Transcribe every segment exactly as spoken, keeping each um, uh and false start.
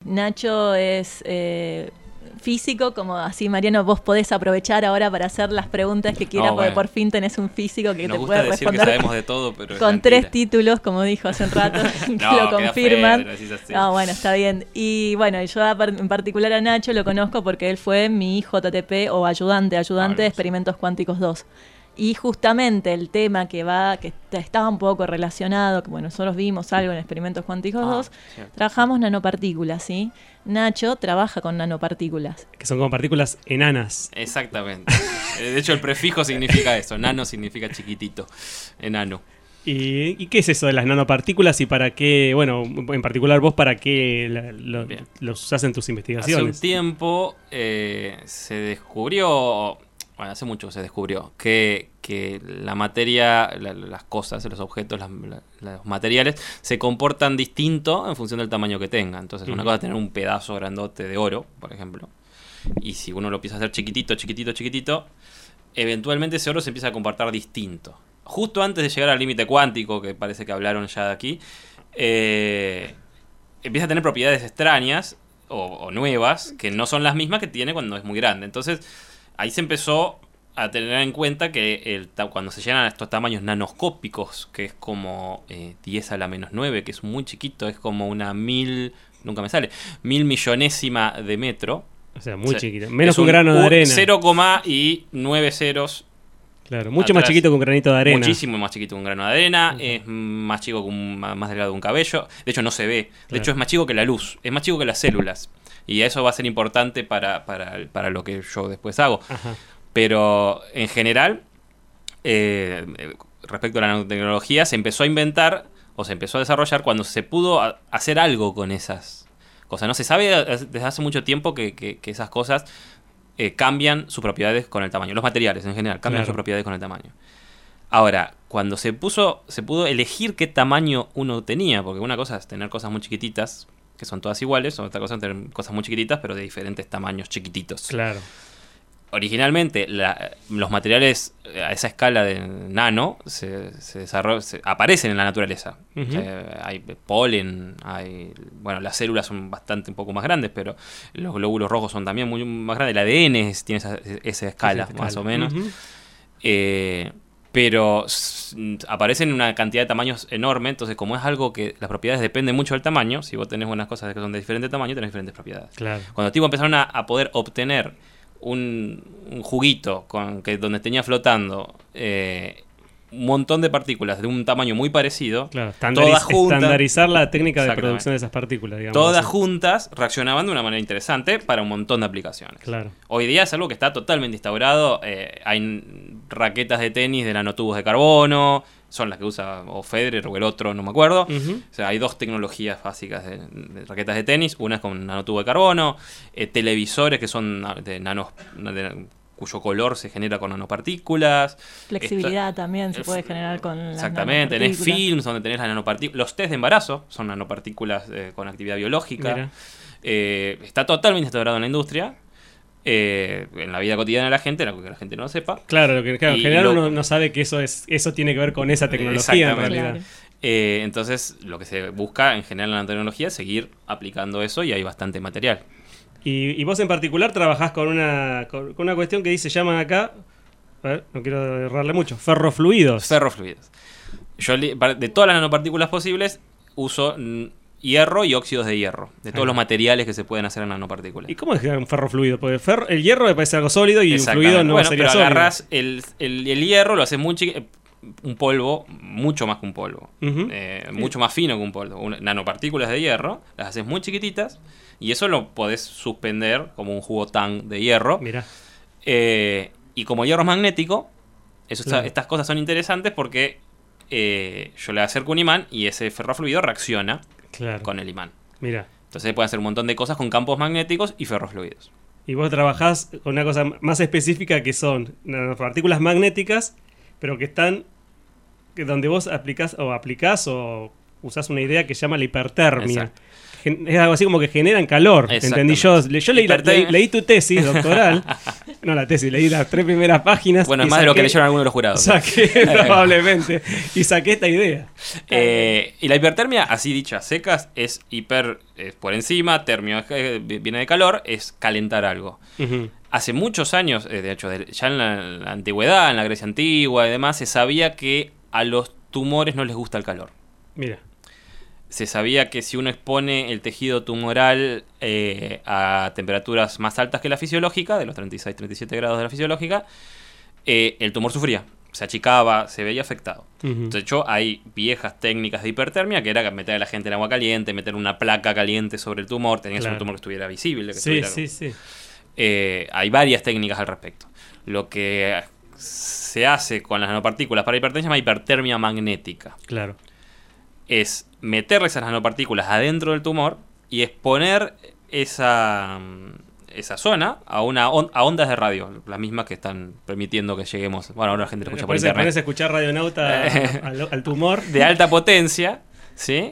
Nacho es eh, físico, como así, Mariano, vos podés aprovechar ahora para hacer las preguntas que quieras, No, porque bueno. por fin tenés un físico que Nos te gusta puede decir responder que sabemos de todo, pero es con mentira. tres títulos, como dijo hace un rato, que No, lo queda confirman. feo, decís así. No, bueno, está bien. Y bueno, yo en particular a Nacho lo conozco porque él fue mi J T P o ayudante, ayudante de Experimentos Cuánticos dos. Y justamente el tema que va, que estaba un poco relacionado, que bueno, nosotros vimos algo en Experimentos Cuánticos Ah, dos, cierto. trabajamos nanopartículas, ¿sí? Nacho trabaja con nanopartículas. Que son como partículas enanas. Exactamente. De hecho, el prefijo significa eso. Nano significa chiquitito. Enano. ¿Y, ¿Y qué es eso de las nanopartículas y para qué, bueno, en particular vos, para qué la- lo- Bien. los usás en tus Hace un investigaciones? tiempo eh, se descubrió, bueno, hace mucho se descubrió, que, que la materia, la- las cosas, los objetos, las- la- los materiales, se comportan distinto en función del tamaño que tengan. Entonces, una Ujú. cosa es tener un pedazo grandote de oro, por ejemplo, y si uno lo empieza a hacer chiquitito, chiquitito, chiquitito, eventualmente ese oro se empieza a comportar distinto. Justo antes de llegar al límite cuántico, que parece que hablaron ya de aquí, eh, empieza a tener propiedades extrañas o, o nuevas que no son las mismas que tiene cuando es muy grande. Entonces, ahí se empezó a tener en cuenta que el, ta- cuando se llegan a estos tamaños nanoscópicos, que es como eh, diez a la menos nueve, que es muy chiquito, es como una mil, nunca me sale, mil millonésima de metro. O sea, muy O sea, chiquito. Menos es que un grano de arena. cero, y nueve ceros. Claro, mucho más atrás. chiquito que un granito de arena. Muchísimo más chiquito que un grano de arena, Ujú. es más chico que un, más delgado que un cabello. De hecho, no se ve. De Claro. hecho, es más chico que la luz, es más chico que las células. Y eso va a ser importante para, para, para lo que yo después hago. Ajá. Pero en general, eh, respecto a la nanotecnología, se empezó a inventar o se empezó a desarrollar cuando se pudo a- hacer algo con esas cosas. No se sabe desde hace mucho tiempo que, que- que esas cosas eh, cambian sus propiedades con el tamaño. Los materiales en general cambian Claro. sus propiedades con el tamaño. Ahora, cuando se puso, se pudo elegir qué tamaño uno tenía, porque una cosa es tener cosas muy chiquititas, que son todas iguales, otra cosa es tener cosas muy chiquititas, pero de diferentes tamaños chiquititos. Claro. Originalmente, la- los materiales eh, a esa escala de nano se, se desarroll- se- aparecen en la naturaleza. Ujú. O sea, hay polen, hay, bueno, las células son bastante un poco más grandes, pero los glóbulos rojos son también muy más grandes. El A D N es- tiene esa, esa escala, Esa más escala. o menos. Ujú. Eh, pero s- aparecen en una cantidad de tamaños enorme, entonces como es algo que las propiedades dependen mucho del tamaño, si vos tenés unas cosas que son de diferente tamaño, tenés diferentes propiedades. Claro. Cuando tipo empezaron a, a poder obtener un, un juguito con que donde tenía flotando eh, un montón de partículas de un tamaño muy parecido, Claro, todas estandariz- juntas, estandarizar la técnica de Exactamente. producción de esas partículas, digamos. todas así. juntas reaccionaban de una manera interesante para un montón de aplicaciones. Claro. Hoy día es algo que está totalmente instaurado. eh, hay n- raquetas de tenis de nanotubos de carbono, son las que usa o Federer o el otro, no me acuerdo. Ujú. O sea, hay dos tecnologías básicas de, de raquetas de tenis. Una es con nanotubo de carbono, eh, televisores que son na- de nanos, de- cuyo color se genera con nanopartículas. Flexibilidad Esto- también se eh, puede generar con las Exactamente, tenés nanopartículas. films donde tenés las nanopartículas. Los test de embarazo son nanopartículas eh, con actividad biológica. Mira. Eh, está totalmente instaurado en la industria. Eh, en la vida cotidiana de la gente, algo que la gente no lo sepa. Claro, lo que claro, en Y general lo- uno no sabe que eso es eso tiene que ver con esa tecnología en Exactamente. realidad. Claro. Eh, entonces, lo que se busca en general en la nanotecnología es seguir aplicando eso y hay bastante material. Y, y vos en particular trabajás con una, con, con una cuestión que dice, llaman acá, a ver, no quiero errarle mucho, ferrofluidos. Ferrofluidos. Yo li- para- de todas las nanopartículas posibles uso mm, hierro y óxidos de hierro, de todos Ajá. los materiales que se pueden hacer en nanopartículas. ¿Y cómo es que es un ferrofluido? Porque ferro- el hierro me parece algo sólido y un Exactamente. fluido no Bueno, sería pero sólido. agarrás el, el, el hierro, lo haces muy chiqui- un polvo, mucho más que un polvo, Ujú. eh, Sí. mucho más fino que un polvo. Un- nanopartículas de hierro, las haces muy chiquititas y eso lo podés suspender como un jugo tan de hierro. Mirá. Eh, y como hierro es magnético, eso está- Claro. estas cosas son interesantes porque eh, yo le acerco un imán y ese ferrofluido reacciona Claro. con el imán. Mirá. Entonces se puede hacer un montón de cosas con campos magnéticos y ferrofluidos. Y vos trabajás con una cosa más específica que son partículas magnéticas, pero que están que donde vos aplicás o aplicás o usás una idea que se llama la hipertermia. Exacto. Gen- Es algo así como que generan calor, Exactamente. entendí yo. Le- Yo leí, la- Hipertermia. leí- leí tu tesis doctoral. no la tesis, leí las tres primeras páginas. Bueno, es y más de lo que saqué- leyeron algunos de los jurados. Saqué probablemente. Y saqué esta idea. Eh, y la hipertermia, así dicha, secas, es hiper es por encima, termio eh, viene de calor, es calentar algo. Ujú. Hace muchos años, eh, de hecho, de- ya en la, en la antigüedad, en la Grecia antigua y demás, se sabía que a los tumores no les gusta el calor. Mira. Se sabía que si uno expone el tejido tumoral eh, a temperaturas más altas que la fisiológica, de los treinta y seis a treinta y siete grados de la fisiológica, eh, el tumor sufría, se achicaba, se veía afectado. Ujú. De hecho, hay viejas técnicas de hipertermia que era meter a la gente en agua caliente, meter una placa caliente sobre el tumor, tenías Claro. un tumor que estuviera visible. Que Sí, estuviera- sí, sí. Eh, hay varias técnicas al respecto. Lo que se hace con las nanopartículas para hipertermia se llama hipertermia magnética. Claro. Es meter esas nanopartículas adentro del tumor y exponer esa, esa zona a una on- a ondas de radio, las mismas que están permitiendo que lleguemos. Bueno, ahora la gente lo escucha por Después se pones a internet. escuchar Radionauta al, al tumor. De alta potencia, ¿sí?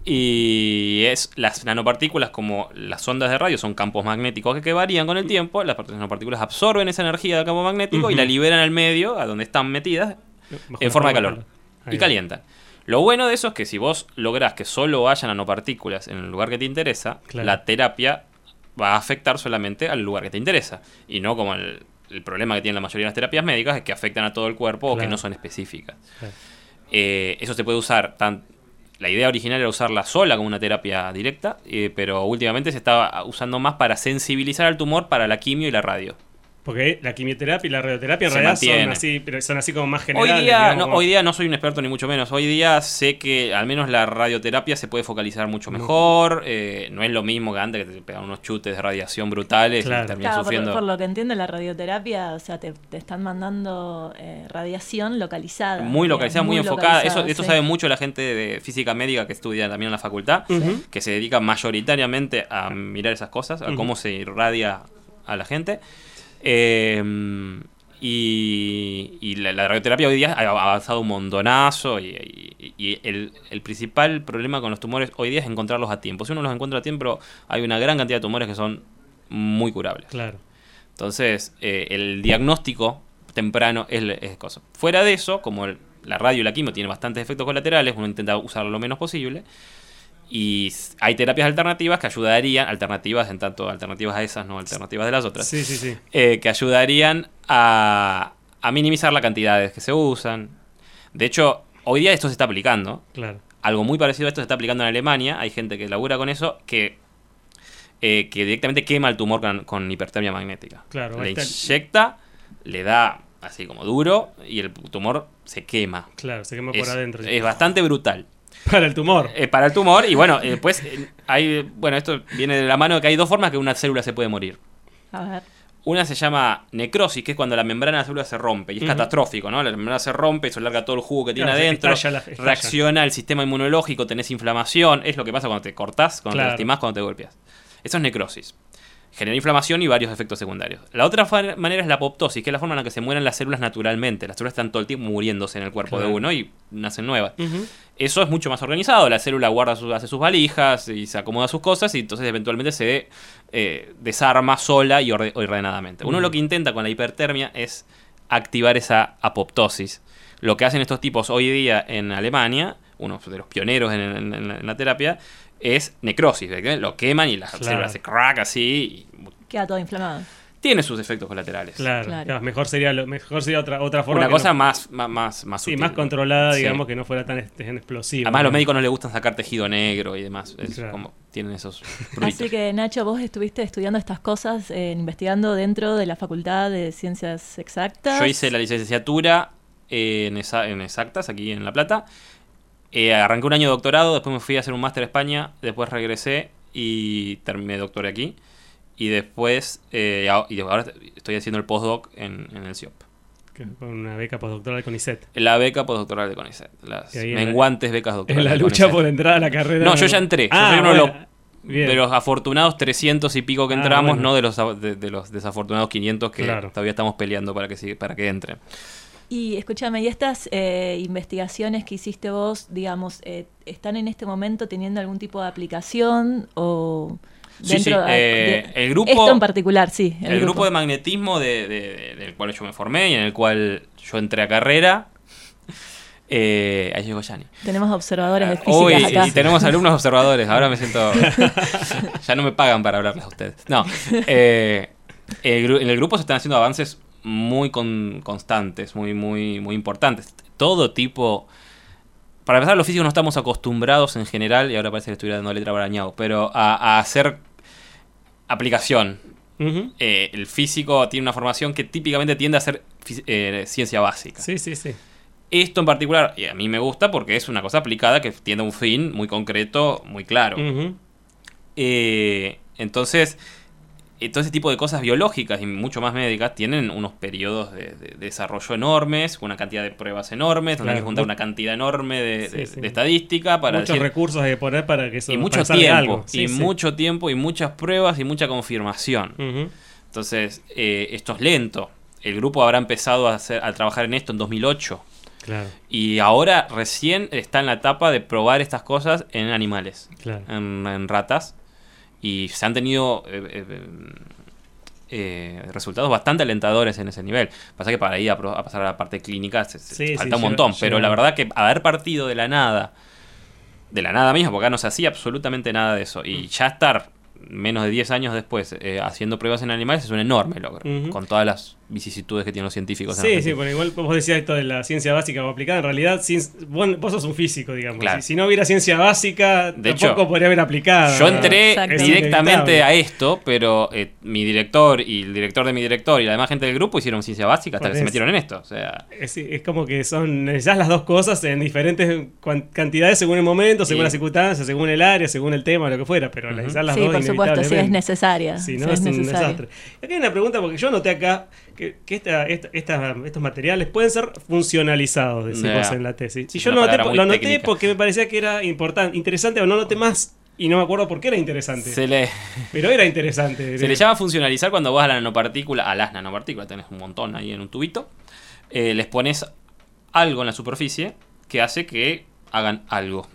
Y es las nanopartículas, como las ondas de radio, son campos magnéticos que, que varían con el tiempo. Las nanopartículas absorben esa energía del campo magnético y Ujú. la liberan al medio, a donde están metidas, Bajo en forma de la calor. Ahí Y va. calientan. Lo bueno de eso es que si vos lográs que solo haya nanopartículas en el lugar que te interesa, Claro. la terapia va a afectar solamente al lugar que te interesa. Y no como el, el problema que tienen la mayoría de las terapias médicas, es que afectan a todo el cuerpo o que Claro. no son específicas. Claro. Eh, eso se puede usar, tan, la idea original era usarla sola como una terapia directa, eh, pero últimamente se estaba usando más para sensibilizar al tumor para la quimio y la radio. Porque la quimioterapia y la radioterapia en Se realidad son mantiene. así, pero son así como más Hoy generales. día, digamos, no, como- hoy día no soy un experto ni mucho menos. Hoy día sé que al menos la radioterapia se puede focalizar mucho mejor. eh, no es lo mismo que antes, que te pegan unos chutes de radiación brutales Claro. y terminas Claro, por, sufriendo. por lo que entiendo, la radioterapia, o sea, te, te están mandando eh, radiación localizada. Muy localizada, muy, enfocada. Eso, localizada, esto sí. sabe mucho la gente de física médica que estudia también en la facultad, Ujú. que se dedica mayoritariamente a mirar esas cosas, a Ujú. cómo se irradia a la gente. Eh, y y la, la radioterapia hoy día ha avanzado un montonazo y, y- y el, el principal problema con los tumores hoy día es encontrarlos a tiempo. Si uno los encuentra a tiempo, hay una gran cantidad de tumores que son muy curables. Claro. Entonces, eh, el diagnóstico temprano es, es cosa. Fuera de eso, como el- la radio y la quimio tienen bastantes efectos colaterales, uno intenta usarlo lo menos posible. Y s- hay terapias alternativas que ayudarían, alternativas en tanto alternativas a esas, no alternativas de las otras, Sí, sí, sí. eh, que ayudarían a, a minimizar las cantidades que se usan. De hecho, hoy día esto se está aplicando. Claro. Algo muy parecido a esto se está aplicando en Alemania. Hay gente que labura con eso, que, eh, que directamente quema el tumor con, con hipertermia magnética. Claro, Le ahí está. inyecta, le da así como duro y el tumor se quema. Claro, se quema Es, por adentro. es bastante brutal. Para el tumor. Eh, para el tumor, y bueno, eh, después eh, hay, bueno, esto viene de la mano de que hay dos formas que una célula se puede morir. A ver. Una se llama necrosis, que es cuando la membrana de la célula se rompe, y es Ujú. catastrófico, ¿no? La membrana se rompe y se larga todo el jugo que tiene Claro, se adentro, estalla la- estalla. reacciona el sistema inmunológico, tenés inflamación, es lo que pasa cuando te cortás, cuando Claro. te lastimás, cuando te golpeas. Eso es necrosis. Genera inflamación y varios efectos secundarios. La otra fa- manera es la apoptosis, que es la forma en la que se mueren las células naturalmente. Las células están todo el tiempo muriéndose en el cuerpo Claro. de uno y nacen nuevas. Ujú. Eso es mucho más organizado. La célula guarda sus, hace sus valijas y se acomoda sus cosas y entonces eventualmente se eh, desarma sola y orde- ordenadamente. Uno Ujú. lo que intenta con la hipertermia es activar esa apoptosis. Lo que hacen estos tipos hoy día en Alemania, uno de los pioneros en, en- en la, en la terapia, es necrosis. ¿Ve? Lo queman y la Claro. célula se crack así. Y Queda todo inflamado. tiene sus efectos colaterales. Claro, Claro. claro, mejor sería lo, mejor sería otra otra forma Una que cosa no- más, más, más, más sí, sutil. más controlada, Sí. digamos, que no fuera tan, este, tan explosiva. Además, a los digamos. médicos no les gustan sacar tejido negro y demás. Es Claro. como tienen esos Así pruditos. que, Nacho, vos estuviste estudiando estas cosas, eh, investigando dentro de la Facultad de Ciencias Exactas. Yo hice la licenciatura eh, en, esa- en exactas aquí en La Plata. Eh, arranqué un año de doctorado, después me fui a hacer un máster a España, después regresé y terminé doctoré aquí. Y después, eh, a- y ahora estoy haciendo el postdoc en, en el C I O P. Que- Con una beca postdoctoral con I S E T. La beca postdoctoral de CONICET. Las Y ahí en la- menguantes becas doctorales. En la de lucha CONICET. por entrar a la carrera. No, yo ya entré. Yo Ah, soy uno de los- bueno, bien. De los afortunados trescientos y pico que Ah, entramos, bueno. no de los, de, de los desafortunados quinientos que Claro. todavía estamos peleando para que, siga- para que entren. Y escúchame, ¿y estas eh, investigaciones que hiciste vos, digamos, eh, están en este momento teniendo algún tipo de aplicación o Sí, sí. Dentro de- eh, de- el grupo, Esto en particular, sí. el, grupo de magnetismo de, de- de- del cual yo me formé y en el cual yo entré a carrera. Eh, ahí llegó Yanni. Tenemos observadores de física Uy, acá. y tenemos alumnos observadores. Ahora me siento. Ya no me pagan para hablarles a ustedes. No. Eh, el gru- en el grupo se están haciendo avances muy con- constantes, muy, muy, muy importantes. Todo tipo. Para empezar, los físicos no estamos acostumbrados en general, y ahora parece que estuviera dando letra barañado, pero a, a hacer aplicación. Ujú. Eh, el físico tiene una formación que típicamente tiende a ser fí- eh, ciencia básica. Sí, sí, sí. Esto en particular, y a mí me gusta porque es una cosa aplicada que tiene un fin muy concreto, muy claro. Ujú. Eh, entonces, eh, todo ese tipo de cosas biológicas y mucho más médicas tienen unos periodos de, de- de desarrollo enormes, una cantidad de pruebas enormes, donde hay que Claro. juntar una cantidad enorme de, Sí, de- sí. de estadística para Muchos decir- recursos hay que poner para que eso y mucho para que salga tiempo, algo. Sí, y sí. mucho tiempo, y muchas pruebas, y mucha confirmación. Ujú. Entonces, eh, esto es lento. El grupo habrá empezado a, hacer, a trabajar en esto en dos mil ocho. Claro, Y ahora recién está en la etapa de probar estas cosas en animales, claro. en, en ratas. Y se han tenido eh, eh, eh, resultados bastante alentadores en ese nivel. Pasa que para ir a, pro- a pasar a la parte clínica se, se- Sí, falta sí, un montón. lleva- pero lleva- la verdad que haber partido de la nada, de la nada misma, porque acá no se hacía absolutamente nada de eso. Mm. Y ya estar menos de diez años después eh, haciendo pruebas en animales es un enorme logro. Ujú. Con todas las vicisitudes que tienen los científicos. en Sí, sí, Argentina. bueno, igual vos decías esto de la ciencia básica o aplicada. En realidad, cien- vos, vos sos un físico, digamos. Claro. Si, si no hubiera ciencia básica, De tampoco hecho, podría haber aplicado. Yo entré Exacto. directamente Es a esto, pero eh, mi director y el director de mi director y la demás gente del grupo hicieron ciencia básica hasta Por que se eso. metieron en esto. O sea, Es, es como que son necesitas las dos cosas en diferentes cuan- cantidades según el momento, según Sí. las circunstancias, según el área, según el tema, lo que fuera, pero Ujú. necesitas las Sí, dos por supuesto, si es inevitablemente. necesaria. Si si no, es es un necesario. desastre. Aquí hay una pregunta, porque yo noté acá que, que esta, esta- esta- estos materiales pueden ser funcionalizados, decís Yeah. vos en la tesis. Y Es yo una lo noté, palabra po- muy lo noté técnica. porque me parecía que era importante, interesante, o no noté más, y no me acuerdo por qué era interesante. se le, Pero era interesante. se le llama funcionalizar cuando vas a la nanopartícula, a las nanopartículas, tenés un montón ahí en un tubito, eh, les pones algo en la superficie que hace que hagan algo.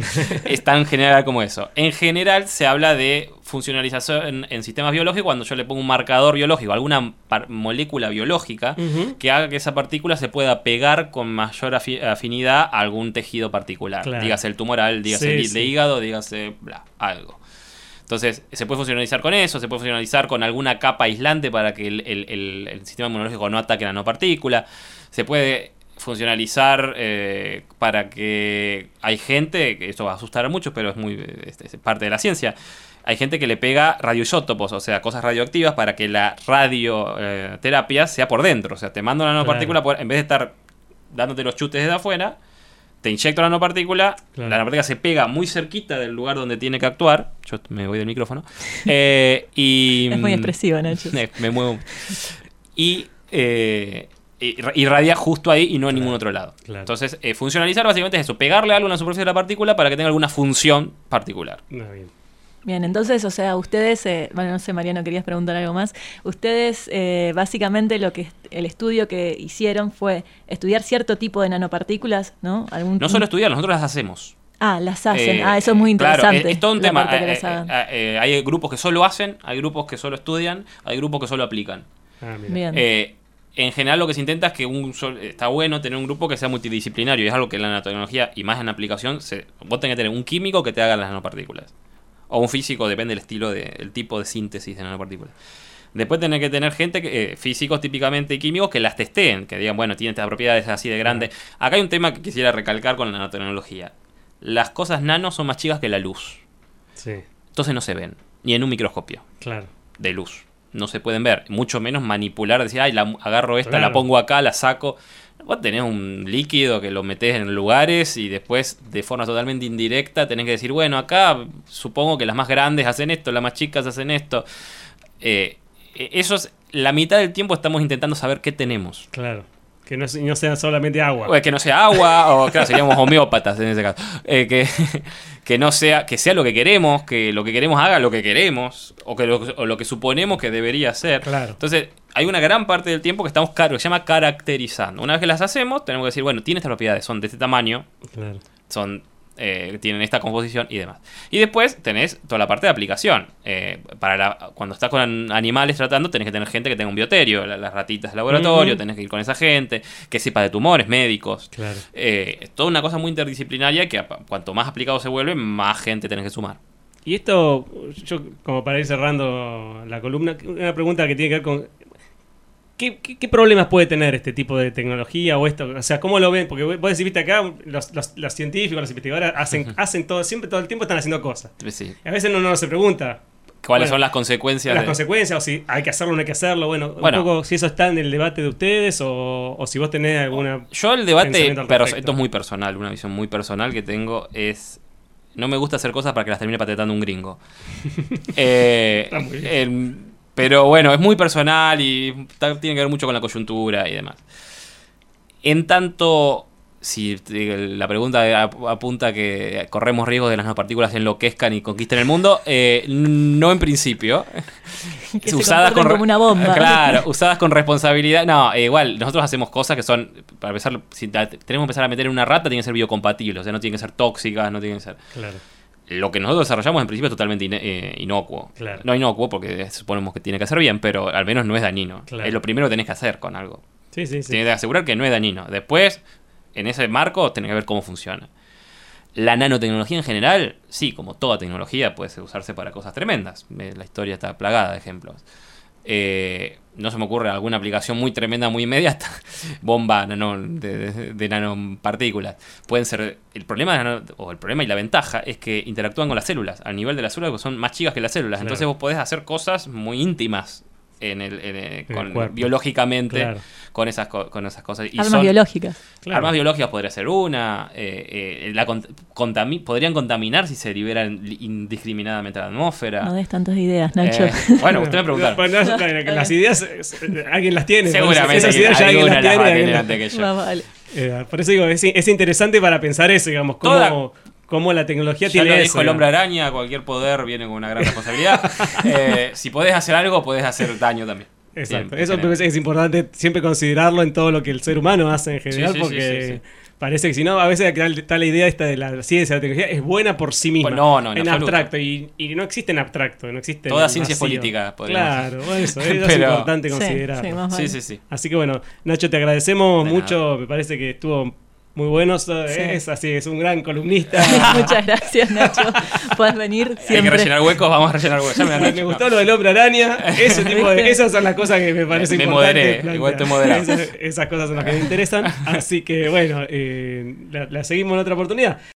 Es tan general como eso. En general se habla de funcionalización en, en sistemas biológicos cuando yo le pongo un marcador biológico, alguna par- molécula biológica Ujú. que haga que esa partícula se pueda pegar con mayor afi- afinidad a algún tejido particular. Claro. Dígase el tumoral, dígase Sí, el sí. de hígado, dígase bla, algo. Entonces, se puede funcionalizar con eso, se puede funcionalizar con alguna capa aislante para que el, el- el- el sistema inmunológico no ataque la nanopartícula. Se puede funcionalizar eh, para que hay gente, que esto va a asustar a muchos, pero es muy es, es parte de la ciencia. Hay gente que le pega radioisótopos, o sea, cosas radioactivas para que la radioterapia sea por dentro. O sea, te mando una nanopartícula, por- en vez de estar dándote los chutes desde afuera, te inyecto la nanopartícula, Claro. la nanopartícula se pega muy cerquita del lugar donde tiene que actuar. Yo me voy del micrófono. Eh, y, Es muy expresivo, Nacho. eh, me muevo. Y eh, irradia justo ahí y no en Claro, ningún otro lado. claro. Entonces, eh, funcionalizar básicamente es eso, pegarle algo en la superficie de la partícula para que tenga alguna función particular. No, bien. Bien, entonces, o sea, ustedes, eh, bueno, no sé, Mariano, querías preguntar algo más. Ustedes, eh, básicamente, lo que el estudio que hicieron fue estudiar cierto tipo de nanopartículas, ¿no? Algún, No solo estudiar, nosotros las hacemos. Ah, las hacen. Eh, ah, eso es muy claro, interesante. es, es todo un la tema. parte que Eh, las hagan. eh, eh, hay grupos que solo hacen, hay grupos que solo estudian, hay grupos que solo aplican. Ah, mira. Bien. Eh, en general lo que se intenta es que un sol- está bueno tener un grupo que sea multidisciplinario, y es algo que en la nanotecnología y más en aplicación se, vos tenés que tener un químico que te haga las nanopartículas o un físico, depende del estilo de, el tipo de síntesis de nanopartículas. Después tenés que tener gente que, eh, físicos típicamente y químicos que las testeen, que digan, bueno, tiene estas propiedades así de grande. Acá hay un tema que quisiera recalcar con la nanotecnología. Las cosas nano son más chicas que la luz, Sí, entonces no se ven ni en un microscopio claro. de luz. No se pueden ver, mucho menos manipular, decir, ay, la agarro esta, Claro. la pongo acá, la saco. Vos tenés un líquido que lo metés en lugares y después, de forma totalmente indirecta, tenés que decir, bueno, acá supongo que las más grandes hacen esto, las más chicas hacen esto. Eh, eso es, la mitad del tiempo estamos intentando saber qué tenemos. Claro. Que no, es- no sea solamente agua. O que no sea agua, o claro, seríamos homeópatas en ese caso. Eh, que, que no sea, que sea lo que queremos, que lo que queremos haga lo que queremos, o que lo, o lo que suponemos que debería ser. Claro. Entonces, hay una gran parte del tiempo que estamos car- que se llama caracterizando. Una vez que las hacemos, tenemos que decir, bueno, tiene estas propiedades, son de este tamaño, Claro. son eh, tienen esta composición y demás. Y después tenés toda la parte de aplicación. Eh, para la, cuando estás con animales tratando, tenés que tener gente que tenga un bioterio, la, las ratitas de laboratorio, uh-huh. tenés que ir con esa gente, que sepa de tumores, médicos. Claro. Eh, es toda una cosa muy interdisciplinaria que a, cuanto más aplicado se vuelve, más gente tenés que sumar. Y esto, yo como para ir cerrando la columna, una pregunta que tiene que ver con... ¿Qué, qué, ¿Qué problemas puede tener este tipo de tecnología o esto? O sea, ¿cómo lo ven? Porque vos decís, viste acá, los, los, los científicos, los investigadores hacen, hacen todo, siempre todo el tiempo están haciendo cosas. Sí. Y a veces uno no se pregunta cuáles bueno, son las consecuencias. Las de... consecuencias, o si hay que hacerlo o no hay que hacerlo. Bueno, bueno, un poco si eso está en el debate de ustedes o, o si vos tenés alguna... Yo el debate, pero esto es muy personal, una visión muy personal que tengo es... No me gusta hacer cosas para que las termine patetando un gringo. eh, está muy bien. El, Pero bueno, es muy personal y tiene que ver mucho con la coyuntura y demás. En tanto, si la pregunta apunta que corremos riesgos de las nanopartículas enloquezcan y conquisten el mundo, eh, no en principro. Que se usadas con como una bomba. Claro, usadas con responsabilidad. No, eh, igual, nosotros hacemos cosas que son, para empezar, si tenemos que empezar a meter en una rata, tienen que ser biocompatibles, o sea, no tienen que ser tóxicas, no tienen que ser... Claro. Lo que nosotros desarrollamos en principio es totalmente in- eh, inocuo. Claro. No inocuo porque suponemos que tiene que hacer bien, pero al menos no es dañino. Claro. Es lo primero que tenés que hacer con algo. Sí, sí, sí. Tienes que asegurar que no es dañino. Después, en ese marco, tenés que ver cómo funciona. La nanotecnología en general, sí, como toda tecnología, puede usarse para cosas tremendas. Eh, la historia está plagada de ejemplos. Eh, no se me ocurre alguna aplicación muy tremenda, muy inmediata. Bomba nano, de, de, de nanopartículas. Pueden ser. El problema, de nano, o el problema y la ventaja es que interactúan con las células. Al nivel de las células, que son más chicas que las células. Claro. Entonces vos podés hacer cosas muy íntimas en el, en el, en con, el biológicamente claro. con, esas, con esas cosas. Y armas son, biológicas. Claro. Armas biológicas podría ser una. Eh, eh, la contami- podrían contaminar si se liberan indiscriminadamente a la atmósfera. No des tantas ideas, Nacho. Eh, bueno, usted me preguntaron. Bueno, las ideas, alguien las tiene. Seguramente esas ideas ya alguien las tiene. Va a tener antes que yo. Va, vale. eh, por eso digo, es, es interesante para pensar eso, digamos, cómo... Toda... cómo la tecnología ya tiene lo eso. dijo el hombre araña, cualquier poder viene con una gran responsabilidad. eh, si podés hacer algo, podés hacer daño también. Exacto, eso es, es importante siempre considerarlo en todo lo que el ser humano hace en general, sí, sí, porque sí, sí, sí. parece que si no, a veces está la idea esta de la ciencia, la tecnología, es buena por sí misma, pues no, no, en, en abstracto, y, y no existe en abstracto, no existe toda en ciencia es política, claro, bueno, eso, eso Pero, es importante considerar. Sí, sí, más sí, sí, sí. Así que bueno, Nacho, te agradecemos de mucho, nada. Me parece que estuvo... Muy bueno, sí. es así, es un gran columnista. Muchas gracias, Nacho. Puedes venir siempre. Hay que rellenar huecos, vamos a rellenar huecos. Ya me, me, me gustó lo del hombre araña. Ese tipo de, esas son las cosas que me parecen me importantes. Moderé, igual te moderé. Esas, esas cosas son las que me interesan. Así que bueno, eh, la, la seguimos en otra oportunidad.